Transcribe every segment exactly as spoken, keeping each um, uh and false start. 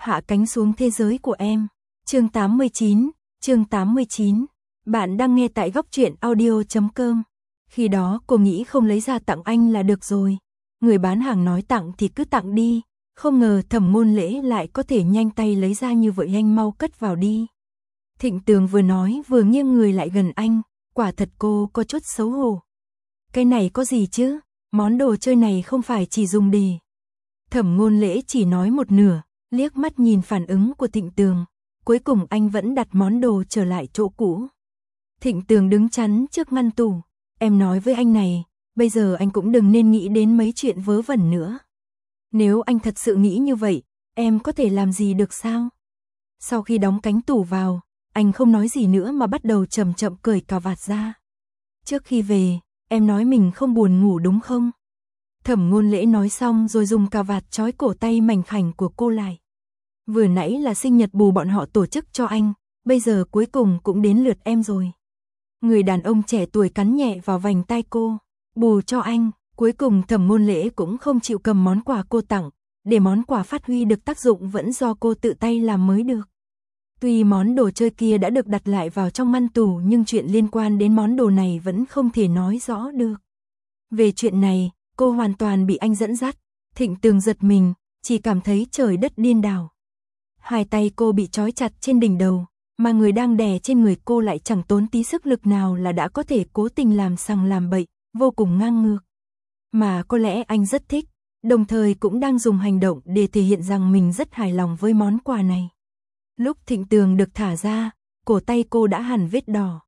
hạ cánh xuống thế giới của em. Chương tám mươi chín, chương tám mươi chín. Bạn đang nghe tại góc truyện audio chấm com. Khi đó cô nghĩ không lấy ra tặng anh là được rồi. Người bán hàng nói tặng thì cứ tặng đi. Không ngờ Thẩm Ngôn Lễ lại có thể nhanh tay lấy ra như vậy, anh mau cất vào đi. Thịnh Tường vừa nói vừa nghiêng người lại gần anh, quả thật cô có chút xấu hổ. Cái này có gì chứ, món đồ chơi này không phải chỉ dùng để. Thẩm Ngôn Lễ chỉ nói một nửa, liếc mắt nhìn phản ứng của Thịnh Tường, cuối cùng anh vẫn đặt món đồ trở lại chỗ cũ. Thịnh Tường đứng chắn trước ngăn tủ, em nói với anh này, bây giờ anh cũng đừng nên nghĩ đến mấy chuyện vớ vẩn nữa. Nếu anh thật sự nghĩ như vậy, em có thể làm gì được sao? Sau khi đóng cánh tủ vào, anh không nói gì nữa mà bắt đầu chậm chậm cởi cà vạt ra. Trước khi về, em nói mình không buồn ngủ đúng không? Thẩm Ngôn Lễ nói xong rồi dùng cà vạt trói cổ tay mảnh khảnh của cô lại. Vừa nãy là sinh nhật bù bọn họ tổ chức cho anh, bây giờ cuối cùng cũng đến lượt em rồi. Người đàn ông trẻ tuổi cắn nhẹ vào vành tai cô, bù cho anh. Cuối cùng Thẩm Ngôn Lễ cũng không chịu cầm món quà cô tặng, để món quà phát huy được tác dụng vẫn do cô tự tay làm mới được. Tuy món đồ chơi kia đã được đặt lại vào trong ngăn tủ nhưng chuyện liên quan đến món đồ này vẫn không thể nói rõ được. Về chuyện này, cô hoàn toàn bị anh dẫn dắt. Thịnh Tường giật mình, chỉ cảm thấy trời đất điên đảo. Hai tay cô bị trói chặt trên đỉnh đầu, mà người đang đè trên người cô lại chẳng tốn tí sức lực nào là đã có thể cố tình làm sằng làm bậy, vô cùng ngang ngược. Mà có lẽ anh rất thích, đồng thời cũng đang dùng hành động để thể hiện rằng mình rất hài lòng với món quà này. Lúc Thịnh Tường được thả ra, cổ tay cô đã hẳn vết đỏ.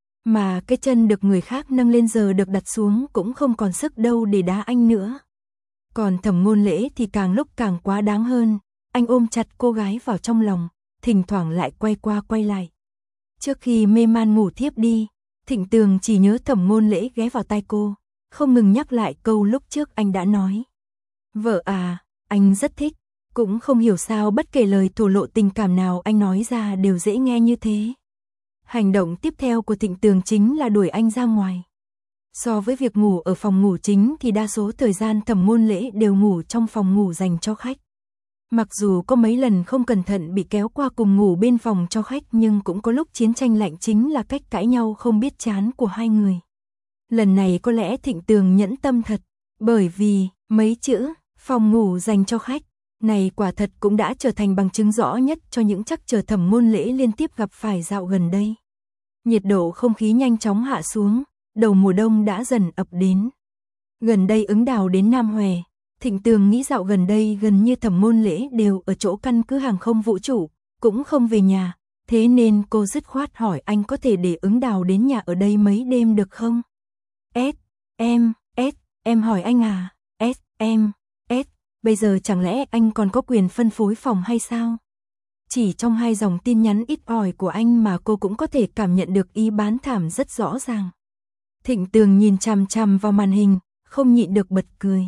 Mà cái chân được người khác nâng lên giờ được đặt xuống cũng không còn sức đâu để đá anh nữa. Còn Thẩm Ngôn Lễ thì càng lúc càng quá đáng hơn, anh ôm chặt cô gái vào trong lòng, thỉnh thoảng lại quay qua quay lại. Trước khi mê man ngủ thiếp đi, Thịnh Tường chỉ nhớ Thẩm Ngôn Lễ ghé vào tai cô, không ngừng nhắc lại câu lúc trước anh đã nói. Vợ à, anh rất thích, cũng không hiểu sao bất kể lời thổ lộ tình cảm nào anh nói ra đều dễ nghe như thế. Hành động tiếp theo của Thịnh Tường chính là đuổi anh ra ngoài. So với việc ngủ ở phòng ngủ chính thì đa số thời gian Thẩm Ngôn Lễ đều ngủ trong phòng ngủ dành cho khách. Mặc dù có mấy lần không cẩn thận bị kéo qua cùng ngủ bên phòng cho khách nhưng cũng có lúc chiến tranh lạnh chính là cách cãi nhau không biết chán của hai người. Lần này có lẽ Thịnh Tường nhẫn tâm thật, bởi vì mấy chữ phòng ngủ dành cho khách này quả thật cũng đã trở thành bằng chứng rõ nhất cho những trắc trở Thẩm Ngôn Lễ liên tiếp gặp phải dạo gần đây. Nhiệt độ không khí nhanh chóng hạ xuống, đầu mùa đông đã dần ập đến. Gần đây ứng đào đến Nam Hòe, Thịnh Tường nghĩ dạo gần đây gần như Thẩm Ngôn Lễ đều ở chỗ căn cứ hàng không vũ trụ, cũng không về nhà, thế nên cô dứt khoát hỏi anh có thể để ứng đào đến nhà ở đây mấy đêm được không? S, em, S, em hỏi anh à, S, em, S, bây giờ chẳng lẽ anh còn có quyền phân phối phòng hay sao? Chỉ trong hai dòng tin nhắn ít ỏi của anh mà cô cũng có thể cảm nhận được ý bán thảm rất rõ ràng. Thịnh Tường nhìn chằm chằm vào màn hình, không nhịn được bật cười.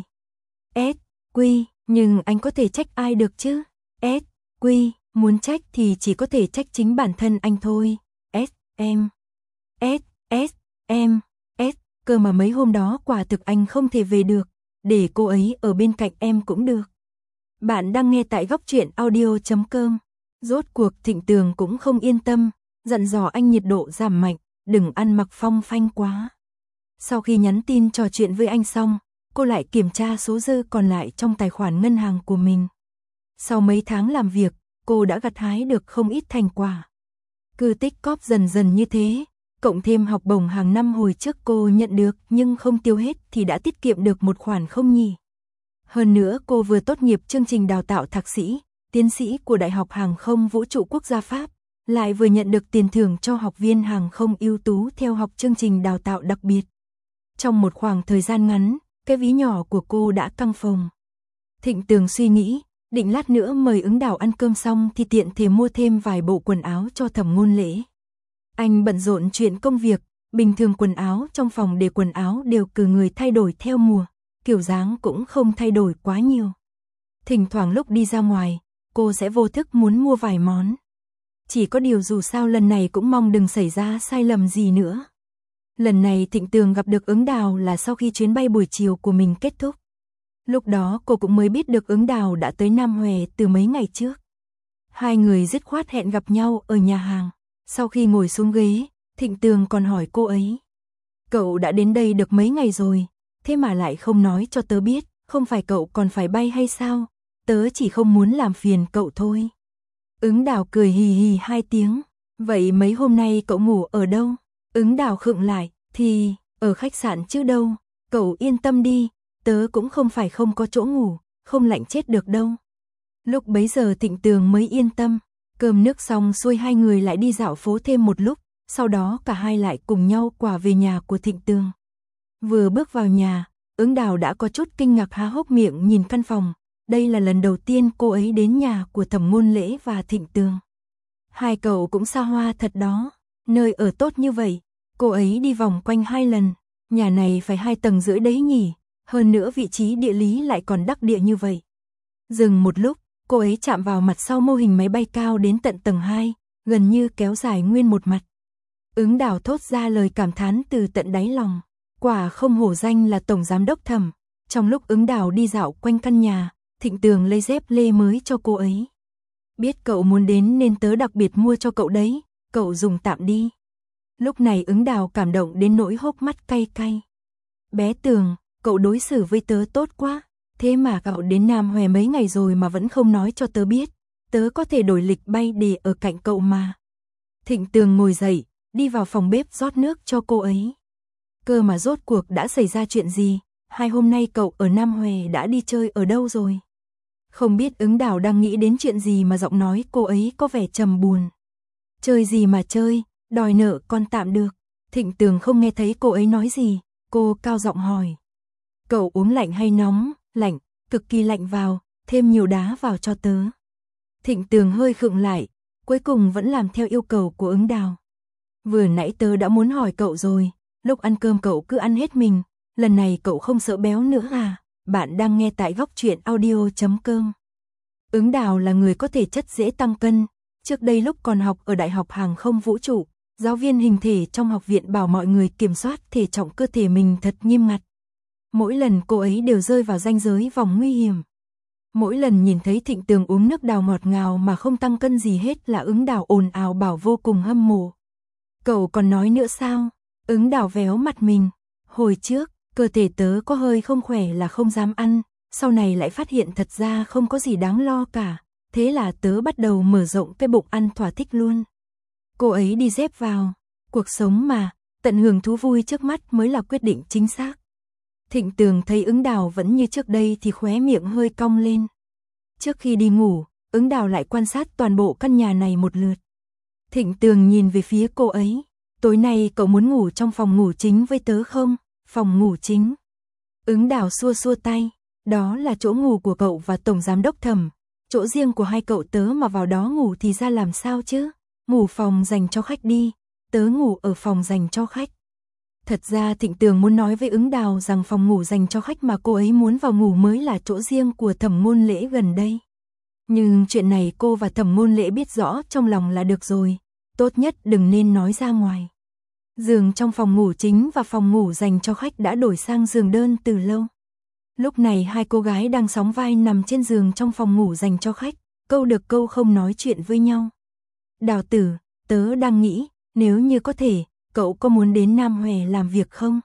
S, quy, nhưng anh có thể trách ai được chứ? S, quy, muốn trách thì chỉ có thể trách chính bản thân anh thôi. S, em, S, S, em, S, cơ mà mấy hôm đó quả thực anh không thể về được, để cô ấy ở bên cạnh em cũng được. Bạn đang nghe tại góc truyện audio chấm com. Rốt cuộc Thịnh Tường cũng không yên tâm, dặn dò anh nhiệt độ giảm mạnh, đừng ăn mặc phong phanh quá. Sau khi nhắn tin trò chuyện với anh xong, cô lại kiểm tra số dư còn lại trong tài khoản ngân hàng của mình. Sau mấy tháng làm việc, cô đã gặt hái được không ít thành quả. Cứ tích cóp dần dần như thế, cộng thêm học bổng hàng năm hồi trước cô nhận được nhưng không tiêu hết thì đã tiết kiệm được một khoản không nhỉ. Hơn nữa cô vừa tốt nghiệp chương trình đào tạo thạc sĩ, tiến sĩ của Đại học Hàng không Vũ trụ Quốc gia Pháp, lại vừa nhận được tiền thưởng cho học viên hàng không ưu tú theo học chương trình đào tạo đặc biệt. Trong một khoảng thời gian ngắn, cái ví nhỏ của cô đã căng phồng. Thịnh Tường suy nghĩ, định lát nữa mời ứng đào ăn cơm xong thì tiện thể mua thêm vài bộ quần áo cho Thẩm Ngôn Lễ. Anh bận rộn chuyện công việc, bình thường quần áo trong phòng để quần áo đều cử người thay đổi theo mùa, kiểu dáng cũng không thay đổi quá nhiều. Thỉnh thoảng lúc đi ra ngoài, cô sẽ vô thức muốn mua vài món. Chỉ có điều dù sao lần này cũng mong đừng xảy ra sai lầm gì nữa. Lần này Thịnh Tường gặp được ứng đào là sau khi chuyến bay buổi chiều của mình kết thúc. Lúc đó cô cũng mới biết được ứng đào đã tới Nam Hòe từ mấy ngày trước. Hai người dứt khoát hẹn gặp nhau ở nhà hàng. Sau khi ngồi xuống ghế, Thịnh Tường còn hỏi cô ấy. Cậu đã đến đây được mấy ngày rồi, thế mà lại không nói cho tớ biết, không phải cậu còn phải bay hay sao? Tớ chỉ không muốn làm phiền cậu thôi. Ứng Đào cười hì hì hai tiếng. Vậy mấy hôm nay cậu ngủ ở đâu? Ứng Đào khựng lại, thì, ở khách sạn chứ đâu. Cậu yên tâm đi, tớ cũng không phải không có chỗ ngủ, không lạnh chết được đâu. Lúc bấy giờ Thịnh Tường mới yên tâm. Cơm nước xong xuôi hai người lại đi dạo phố thêm một lúc, sau đó cả hai lại cùng nhau quả về nhà của Thịnh Tường. Vừa bước vào nhà, Ứng Đào đã có chút kinh ngạc há hốc miệng nhìn căn phòng. Đây là lần đầu tiên cô ấy đến nhà của Thẩm Ngôn Lễ và Thịnh Tường. Hai cậu cũng xa hoa thật đó, nơi ở tốt như vậy. Cô ấy đi vòng quanh hai lần, nhà này phải hai tầng rưỡi đấy nhỉ, hơn nữa vị trí địa lý lại còn đắc địa như vậy. Dừng một lúc, cô ấy chạm vào mặt sau mô hình máy bay cao đến tận tầng hai, gần như kéo dài nguyên một mặt. Ứng Đào thốt ra lời cảm thán từ tận đáy lòng, quả không hổ danh là tổng giám đốc Thẩm. Trong lúc Ứng Đào đi dạo quanh căn nhà, Thịnh Tường lấy dép lê mới cho cô ấy. Biết cậu muốn đến nên tớ đặc biệt mua cho cậu đấy, cậu dùng tạm đi. Lúc này Ứng Đào cảm động đến nỗi hốc mắt cay cay. Bé Tường, cậu đối xử với tớ tốt quá, thế mà cậu đến Nam Hòe mấy ngày rồi mà vẫn không nói cho tớ biết, tớ có thể đổi lịch bay để ở cạnh cậu mà. Thịnh Tường ngồi dậy, đi vào phòng bếp rót nước cho cô ấy. Cơ mà rốt cuộc đã xảy ra chuyện gì, hai hôm nay cậu ở Nam Hòe đã đi chơi ở đâu rồi? Không biết Ứng Đào đang nghĩ đến chuyện gì mà giọng nói cô ấy có vẻ trầm buồn. Chơi gì mà chơi, đòi nợ con tạm được. Thịnh Tường không nghe thấy cô ấy nói gì, cô cao giọng hỏi. Cậu uống lạnh hay nóng? Lạnh, cực kỳ lạnh vào, thêm nhiều đá vào cho tớ. Thịnh Tường hơi khựng lại, cuối cùng vẫn làm theo yêu cầu của Ứng Đào. Vừa nãy tớ đã muốn hỏi cậu rồi, lúc ăn cơm cậu cứ ăn hết mình, lần này cậu không sợ béo nữa à? Bạn đang nghe tại góc truyện audio chấm com. Ứng Đào là người có thể chất dễ tăng cân. Trước đây lúc còn học ở Đại học Hàng không Vũ trụ, giáo viên hình thể trong học viện bảo mọi người kiểm soát thể trọng cơ thể mình thật nghiêm ngặt. Mỗi lần cô ấy đều rơi vào ranh giới vòng nguy hiểm. Mỗi lần nhìn thấy Thịnh Tường uống nước đào ngọt ngào mà không tăng cân gì hết là Ứng Đào ồn ào bảo vô cùng hâm mộ. Cậu còn nói nữa sao? Ứng Đào véo mặt mình. Hồi trước, cơ thể tớ có hơi không khỏe là không dám ăn, sau này lại phát hiện thật ra không có gì đáng lo cả, thế là tớ bắt đầu mở rộng cái bụng ăn thỏa thích luôn. Cô ấy đi dép vào, cuộc sống mà, tận hưởng thú vui trước mắt mới là quyết định chính xác. Thịnh Tường thấy Ứng Đào vẫn như trước đây thì khóe miệng hơi cong lên. Trước khi đi ngủ, Ứng Đào lại quan sát toàn bộ căn nhà này một lượt. Thịnh Tường nhìn về phía cô ấy, tối nay cậu muốn ngủ trong phòng ngủ chính với tớ không? Phòng ngủ chính. Ứng Đào xua xua tay, đó là chỗ ngủ của cậu và tổng giám đốc Thẩm, chỗ riêng của hai cậu tớ mà vào đó ngủ thì ra làm sao chứ? Ngủ phòng dành cho khách đi, tớ ngủ ở phòng dành cho khách. Thật ra Thịnh Tường muốn nói với Ứng Đào rằng phòng ngủ dành cho khách mà cô ấy muốn vào ngủ mới là chỗ riêng của Thẩm Ngôn Lễ gần đây. Nhưng chuyện này cô và Thẩm Ngôn Lễ biết rõ trong lòng là được rồi, tốt nhất đừng nên nói ra ngoài. Giường trong phòng ngủ chính và phòng ngủ dành cho khách đã đổi sang giường đơn từ lâu. Lúc này hai cô gái đang sóng vai nằm trên giường trong phòng ngủ dành cho khách, câu được câu không nói chuyện với nhau. Đào tử, tớ đang nghĩ, nếu như có thể, cậu có muốn đến Nam Hòe làm việc không?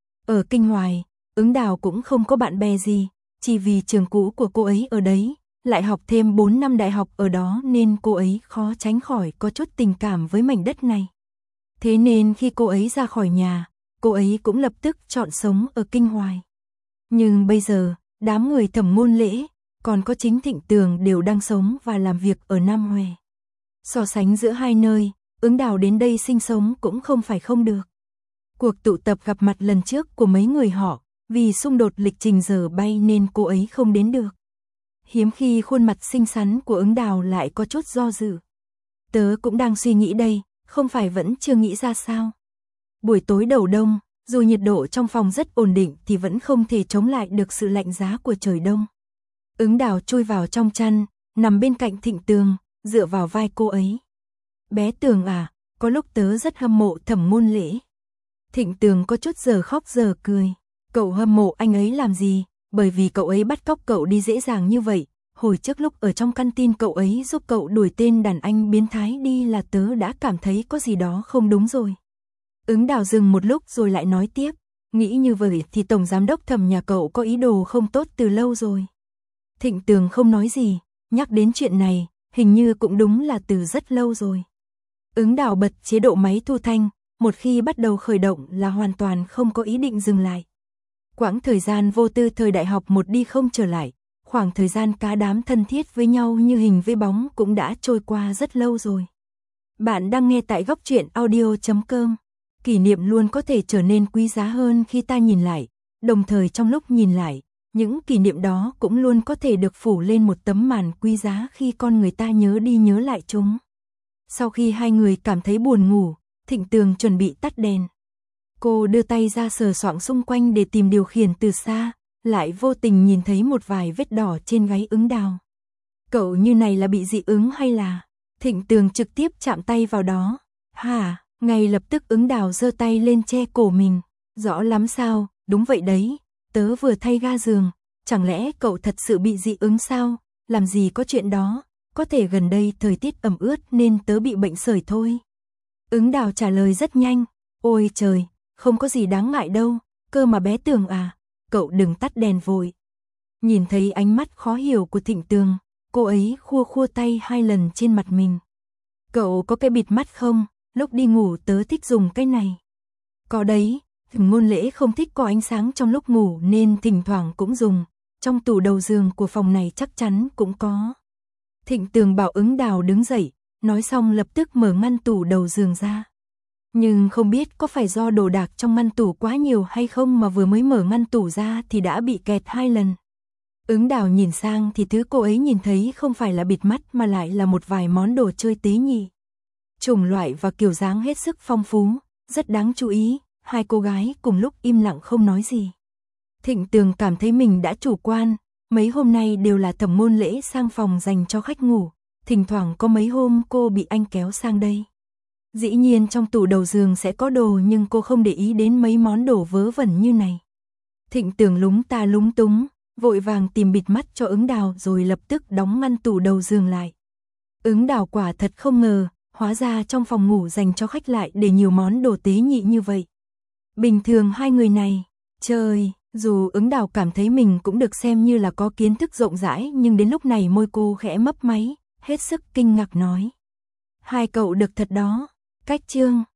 Ở Kinh Hoài, Ứng Đào cũng không có bạn bè gì, chỉ vì trường cũ của cô ấy ở đấy, lại học thêm bốn năm đại học ở đó nên cô ấy khó tránh khỏi có chút tình cảm với mảnh đất này. Thế nên khi cô ấy ra khỏi nhà, cô ấy cũng lập tức chọn sống ở Kinh Hoài. Nhưng bây giờ, đám người Thẩm Ngôn Lễ, còn có chính Thịnh Tường đều đang sống và làm việc ở Nam Hòe. So sánh giữa hai nơi, Ứng Đào đến đây sinh sống cũng không phải không được. Cuộc tụ tập gặp mặt lần trước của mấy người họ, vì xung đột lịch trình giờ bay nên cô ấy không đến được. Hiếm khi khuôn mặt xinh xắn của Ứng Đào lại có chút do dự. Tớ cũng đang suy nghĩ đây, không phải vẫn chưa nghĩ ra sao. Buổi tối đầu đông, dù nhiệt độ trong phòng rất ổn định thì vẫn không thể chống lại được sự lạnh giá của trời đông. Ứng Đào chui vào trong chăn, nằm bên cạnh Thịnh Tường, dựa vào vai cô ấy. Bé Tường à, có lúc tớ rất hâm mộ Thẩm Ngôn Lễ. Thịnh Tường có chút giờ khóc giờ cười. Cậu hâm mộ anh ấy làm gì? Bởi vì cậu ấy bắt cóc cậu đi dễ dàng như vậy. hồi trước lúc ở trong căn tin cậu ấy giúp cậu đuổi tên đàn anh biến thái đi là tớ đã cảm thấy có gì đó không đúng rồi. Ứng Đào dừng một lúc rồi lại nói tiếp, nghĩ như vậy thì tổng giám đốc Thẩm nhà cậu có ý đồ không tốt từ lâu rồi. Thịnh Tường không nói gì, nhắc đến chuyện này, hình như cũng đúng là từ rất lâu rồi. Ứng Đào bật chế độ máy thu thanh, một khi bắt đầu khởi động là hoàn toàn không có ý định dừng lại. Quãng thời gian vô tư thời đại học một đi không trở lại, khoảng thời gian cá đám thân thiết với nhau như hình với bóng cũng đã trôi qua rất lâu rồi. Bạn đang nghe tại góc truyện audio chấm com. Kỷ niệm luôn có thể trở nên quý giá hơn khi ta nhìn lại, đồng thời trong lúc nhìn lại, những kỷ niệm đó cũng luôn có thể được phủ lên một tấm màn quý giá khi con người ta nhớ đi nhớ lại chúng. Sau khi hai người cảm thấy buồn ngủ, Thịnh Tường chuẩn bị tắt đèn. Cô đưa tay ra sờ soạng xung quanh để tìm điều khiển từ xa, lại vô tình nhìn thấy một vài vết đỏ trên gáy Ứng Đào. Cậu như này là bị dị ứng hay là? Thịnh Tường trực tiếp chạm tay vào đó. Hả? Ngay lập tức Ứng Đào giơ tay lên che cổ mình. Rõ lắm sao? Đúng vậy đấy. Tớ vừa thay ga giường. Chẳng lẽ cậu thật sự bị dị ứng sao? Làm gì có chuyện đó. Có thể gần đây thời tiết ẩm ướt nên tớ bị bệnh sởi thôi. Ứng Đào trả lời rất nhanh. Ôi trời, không có gì đáng ngại đâu. Cơ mà bé Tường à, cậu đừng tắt đèn vội. Nhìn thấy ánh mắt khó hiểu của Thịnh Tường, cô ấy khua khua tay hai lần trên mặt mình. Cậu có cái bịt mắt không? Lúc đi ngủ tớ thích dùng cái này. Có đấy, Ngôn Lễ không thích có ánh sáng trong lúc ngủ nên thỉnh thoảng cũng dùng. Trong tủ đầu giường của phòng này chắc chắn cũng có. Thịnh Tường bảo Ứng Đào đứng dậy, nói xong lập tức mở ngăn tủ đầu giường ra. Nhưng không biết có phải do đồ đạc trong ngăn tủ quá nhiều hay không mà vừa mới mở ngăn tủ ra thì đã bị kẹt hai lần. Ứng Đào nhìn sang thì thứ cô ấy nhìn thấy không phải là bịt mắt mà lại là một vài món đồ chơi tế nhị. Chủng loại và kiểu dáng hết sức phong phú, rất đáng chú ý, hai cô gái cùng lúc im lặng không nói gì. Thịnh Tường cảm thấy mình đã chủ quan, mấy hôm nay đều là Thẩm Ngôn Lễ sang phòng dành cho khách ngủ, thỉnh thoảng có mấy hôm cô bị anh kéo sang đây. Dĩ nhiên trong tủ đầu giường sẽ có đồ nhưng cô không để ý đến mấy món đồ vớ vẩn như này. Thịnh Tường lúng ta lúng túng, vội vàng tìm bịt mắt cho Ứng Đào rồi lập tức đóng ngăn tủ đầu giường lại. Ứng Đào quả thật không ngờ, hóa ra trong phòng ngủ dành cho khách lại để nhiều món đồ tế nhị như vậy. Bình thường hai người này, trời, dù Ứng Đào cảm thấy mình cũng được xem như là có kiến thức rộng rãi nhưng đến lúc này môi cô khẽ mấp máy, hết sức kinh ngạc nói. Hai cậu được thật đó, cách chương.